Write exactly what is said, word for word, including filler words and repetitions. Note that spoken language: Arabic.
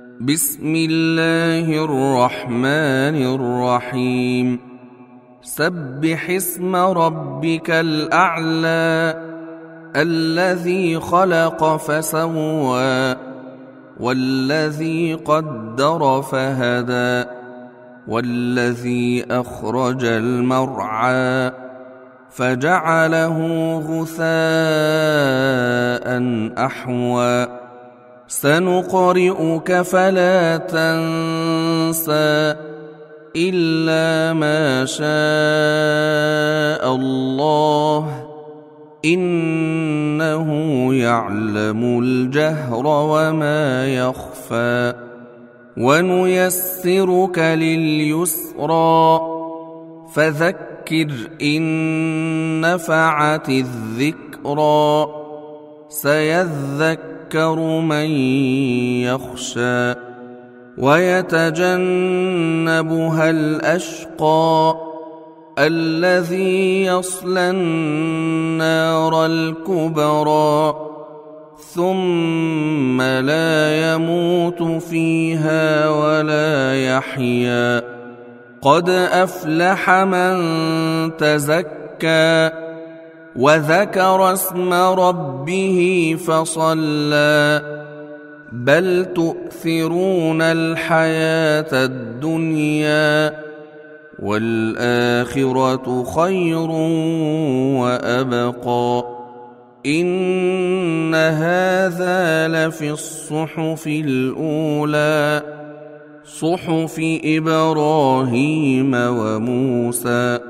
بسم الله الرحمن الرحيم سبح اسم ربك الأعلى الذي خلق فسوى والذي قدر فهدى والذي أخرج المرعى فجعله غثاء أحوى سنقرئك فلا تنسى إلا ما شاء الله إنه يعلم الجهر وما يخفى ونيسرك لليسرى فذكر إن نفعت الذكرى سيذكر من يخشى ويتجنبها الأشقى الذي يصلى النار الكبرى ثم لا يموت فيها ولا يحيا قد أفلح من تزكى وذكر اسم ربه فصلى بل تؤثرون الحياة الدنيا والآخرة خير وأبقى إن هذا لفي الصحف الأولى صحف إبراهيم وموسى